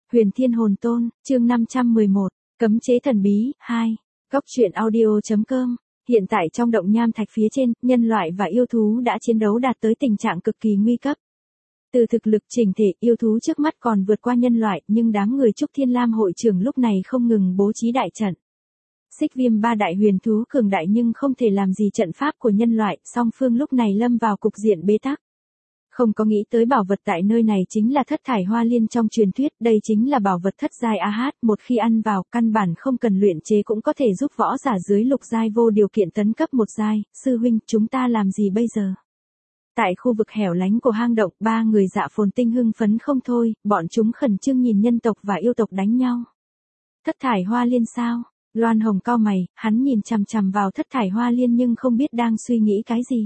Huyền Thiên Hồn Tôn, chương 511, Cấm chế thần bí, 2. Góc truyện audio.com. Hiện tại trong động nham thạch phía trên, nhân loại và yêu thú đã chiến đấu đạt tới tình trạng cực kỳ nguy cấp. Từ thực lực chỉnh thể, yêu thú trước mắt còn vượt qua nhân loại, nhưng đám người Trúc Thiên Lam hội trưởng lúc này không ngừng bố trí đại trận. Xích Viêm ba đại huyền thú cường đại nhưng không thể làm gì trận pháp của nhân loại, song phương lúc này lâm vào cục diện bế tắc. Không có nghĩ tới bảo vật tại nơi này chính là thất thải hoa liên trong truyền thuyết, đây chính là bảo vật thất giai AH, một khi ăn vào, căn bản không cần luyện chế cũng có thể giúp võ giả dưới lục giai vô điều kiện tấn cấp một giai. Sư huynh, chúng ta làm gì bây giờ? Tại khu vực hẻo lánh của hang động, ba người Dạ Phồn Tinh hưng phấn không thôi, bọn chúng khẩn trương nhìn nhân tộc và yêu tộc đánh nhau. Thất thải hoa liên sao? Loan Hồng cau mày, hắn nhìn chằm chằm vào thất thải hoa liên nhưng không biết đang suy nghĩ cái gì.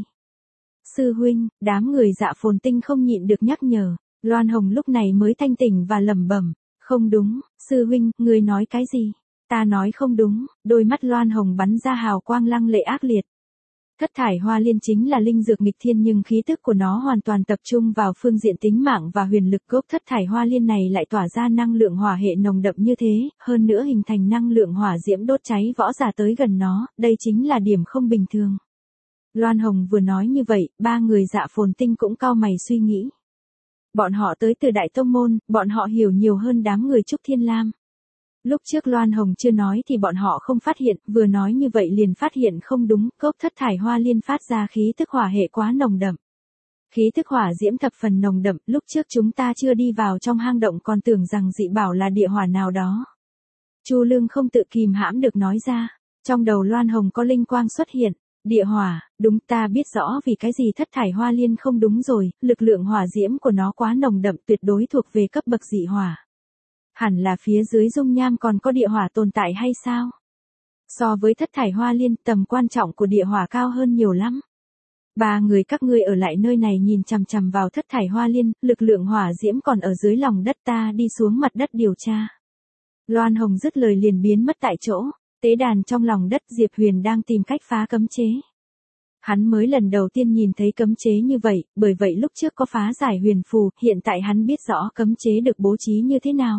Sư huynh, đám người Dạ Phồn Tinh không nhịn được nhắc nhở. Loan Hồng lúc này mới thanh tỉnh và lẩm bẩm, không đúng, sư huynh, ngươi nói cái gì? Ta nói không đúng. Đôi mắt Loan Hồng bắn ra hào quang lăng lệ ác liệt. Thất thải hoa liên chính là linh dược nghịch thiên nhưng khí tức của nó hoàn toàn tập trung vào phương diện tính mạng và huyền lực. Gốc thất thải hoa liên này lại tỏa ra năng lượng hỏa hệ nồng đậm như thế, hơn nữa hình thành năng lượng hỏa diễm đốt cháy võ giả tới gần nó, đây chính là điểm không bình thường. Loan Hồng vừa nói như vậy, ba người Dạ Phồn Tinh cũng cau mày suy nghĩ. Bọn họ tới từ Đại Tông Môn, bọn họ hiểu nhiều hơn đám người Trúc Thiên Lam. Lúc trước Loan Hồng chưa nói thì bọn họ không phát hiện, vừa nói như vậy liền phát hiện không đúng, cốc thất thải hoa liên phát ra khí tức hỏa hệ quá nồng đậm. Khí tức hỏa diễm thập phần nồng đậm, lúc trước chúng ta chưa đi vào trong hang động còn tưởng rằng dị bảo là địa hỏa nào đó. Chu Lương không tự kìm hãm được nói ra, trong đầu Loan Hồng có linh quang xuất hiện. Địa hỏa, đúng, ta biết rõ vì cái gì thất thải hoa liên không đúng rồi, lực lượng hỏa diễm của nó quá nồng đậm, tuyệt đối thuộc về cấp bậc dị hỏa. Hẳn là phía dưới dung nham còn có địa hỏa tồn tại hay sao? So với thất thải hoa liên, tầm quan trọng của địa hỏa cao hơn nhiều lắm. Ba người các ngươi ở lại nơi này nhìn chằm chằm vào thất thải hoa liên, lực lượng hỏa diễm còn ở dưới lòng đất, ta đi xuống mặt đất điều tra. Loan Hồng dứt lời liền biến mất tại chỗ. Tế đàn trong lòng đất, Diệp Huyền đang tìm cách phá cấm chế. Hắn mới lần đầu tiên nhìn thấy cấm chế như vậy, bởi vậy lúc trước có phá giải huyền phù, hiện tại hắn biết rõ cấm chế được bố trí như thế nào.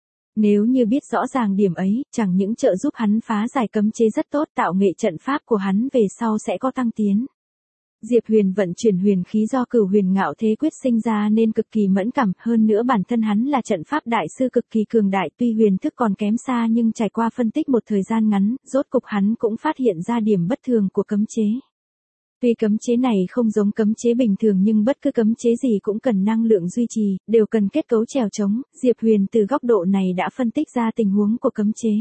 Nếu như biết rõ ràng điểm ấy, chẳng những trợ giúp hắn phá giải cấm chế rất tốt, tạo nghệ trận pháp của hắn về sau sẽ có tăng tiến. Diệp Huyền vận chuyển huyền khí do Cửu Huyền Ngạo Thế Quyết sinh ra nên cực kỳ mẫn cảm, hơn nữa bản thân hắn là trận pháp đại sư cực kỳ cường đại, tuy huyền thức còn kém xa nhưng trải qua phân tích một thời gian ngắn, rốt cục hắn cũng phát hiện ra điểm bất thường của cấm chế. Tuy cấm chế này không giống cấm chế bình thường nhưng bất cứ cấm chế gì cũng cần năng lượng duy trì, đều cần kết cấu trèo trống, Diệp Huyền từ góc độ này đã phân tích ra tình huống của cấm chế.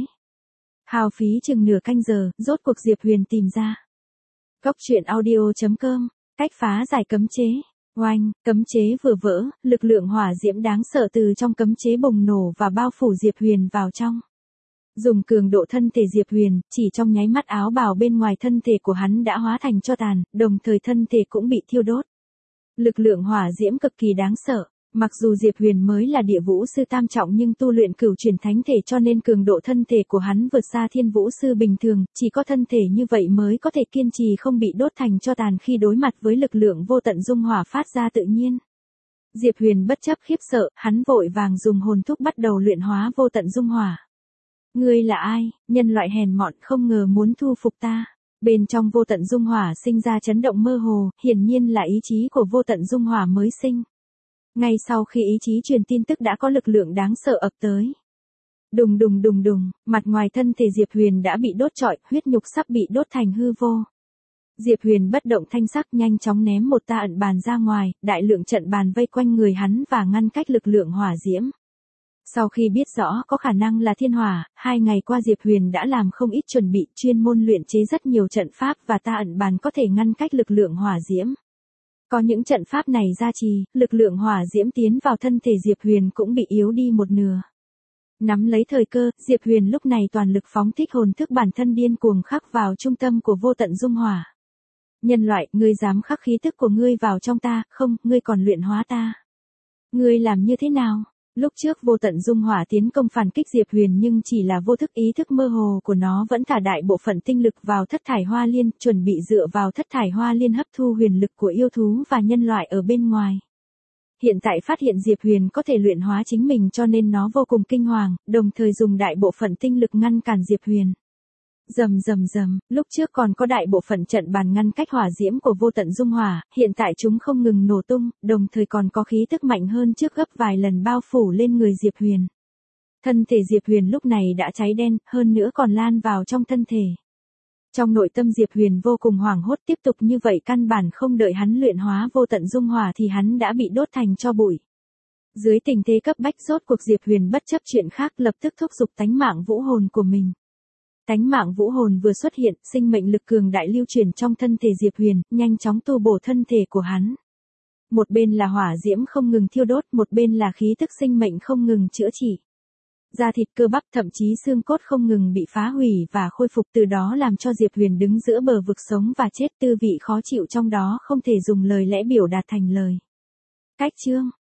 Hao phí chừng nửa canh giờ, rốt cuộc Diệp Huyền tìm ra. Góc truyện audio.com, cách phá giải cấm chế. Oanh, cấm chế vừa vỡ, lực lượng hỏa diễm đáng sợ từ trong cấm chế bùng nổ và bao phủ Diệp Huyền vào trong. Dùng cường độ thân thể Diệp Huyền, chỉ trong nháy mắt áo bào bên ngoài thân thể của hắn đã hóa thành tro tàn, đồng thời thân thể cũng bị thiêu đốt. Lực lượng hỏa diễm cực kỳ đáng sợ. Mặc dù Diệp Huyền mới là địa vũ sư tam trọng nhưng tu luyện cửu chuyển thánh thể cho nên cường độ thân thể của hắn vượt xa thiên vũ sư bình thường, chỉ có thân thể như vậy mới có thể kiên trì không bị đốt thành tro tàn khi đối mặt với lực lượng vô tận dung hỏa phát ra tự nhiên. Diệp Huyền bất chấp khiếp sợ, hắn vội vàng dùng hồn thúc bắt đầu luyện hóa vô tận dung hỏa. Ngươi là ai, nhân loại hèn mọn, không ngờ muốn thu phục ta. Bên trong vô tận dung hỏa sinh ra chấn động mơ hồ, hiển nhiên là ý chí của vô tận dung hỏa mới sinh. Ngay sau khi ý chí truyền tin tức đã có lực lượng đáng sợ ập tới. Đùng đùng đùng đùng, mặt ngoài thân thể Diệp Huyền đã bị đốt trọi, huyết nhục sắp bị đốt thành hư vô. Diệp Huyền bất động thanh sắc nhanh chóng ném một ta ẩn bàn ra ngoài, đại lượng trận bàn vây quanh người hắn và ngăn cách lực lượng hỏa diễm. Sau khi biết rõ có khả năng là thiên hỏa, 2 ngày qua Diệp Huyền đã làm không ít chuẩn bị, chuyên môn luyện chế rất nhiều trận pháp và ta ẩn bàn có thể ngăn cách lực lượng hỏa diễm. Có những trận pháp này gia trì, lực lượng hỏa diễm tiến vào thân thể Diệp Huyền cũng bị yếu đi một nửa. Nắm lấy thời cơ, Diệp Huyền lúc này toàn lực phóng thích hồn thức bản thân điên cuồng khắc vào trung tâm của vô tận dung hỏa. Nhân loại, ngươi dám khắc khí tức của ngươi vào trong ta, không, ngươi còn luyện hóa ta. Ngươi làm như thế nào? Lúc trước vô tận dung hỏa tiến công phản kích Diệp Huyền nhưng chỉ là vô thức, ý thức mơ hồ của nó vẫn thả đại bộ phận tinh lực vào thất thải hoa liên, chuẩn bị dựa vào thất thải hoa liên hấp thu huyền lực của yêu thú và nhân loại ở bên ngoài. hiện tại phát hiện Diệp Huyền có thể luyện hóa chính mình cho nên nó vô cùng kinh hoàng, đồng thời dùng đại bộ phận tinh lực ngăn cản Diệp Huyền. Rầm rầm rầm, lúc trước còn có đại bộ phận trận bàn ngăn cách hỏa diễm của vô tận dung hỏa, hiện tại chúng không ngừng nổ tung, đồng thời còn có khí tức mạnh hơn trước gấp vài lần bao phủ lên người Diệp Huyền. Thân thể Diệp Huyền lúc này đã cháy đen, hơn nữa còn lan vào trong thân thể. Trong nội tâm Diệp Huyền vô cùng hoảng hốt, tiếp tục như vậy căn bản không đợi hắn luyện hóa vô tận dung hỏa thì hắn đã bị đốt thành tro bụi. Dưới tình thế cấp bách rốt cuộc Diệp Huyền bất chấp chuyện khác lập tức thúc giục tánh mạng vũ hồn của mình. Tánh mạng vũ hồn vừa xuất hiện, sinh mệnh lực cường đại lưu truyền trong thân thể Diệp Huyền, nhanh chóng tu bổ thân thể của hắn. Một bên là hỏa diễm không ngừng thiêu đốt, một bên là khí tức sinh mệnh không ngừng chữa trị. Da thịt cơ bắp thậm chí xương cốt không ngừng bị phá hủy và khôi phục, từ đó làm cho Diệp Huyền đứng giữa bờ vực sống và chết, tư vị khó chịu trong đó không thể dùng lời lẽ biểu đạt thành lời. Cách chương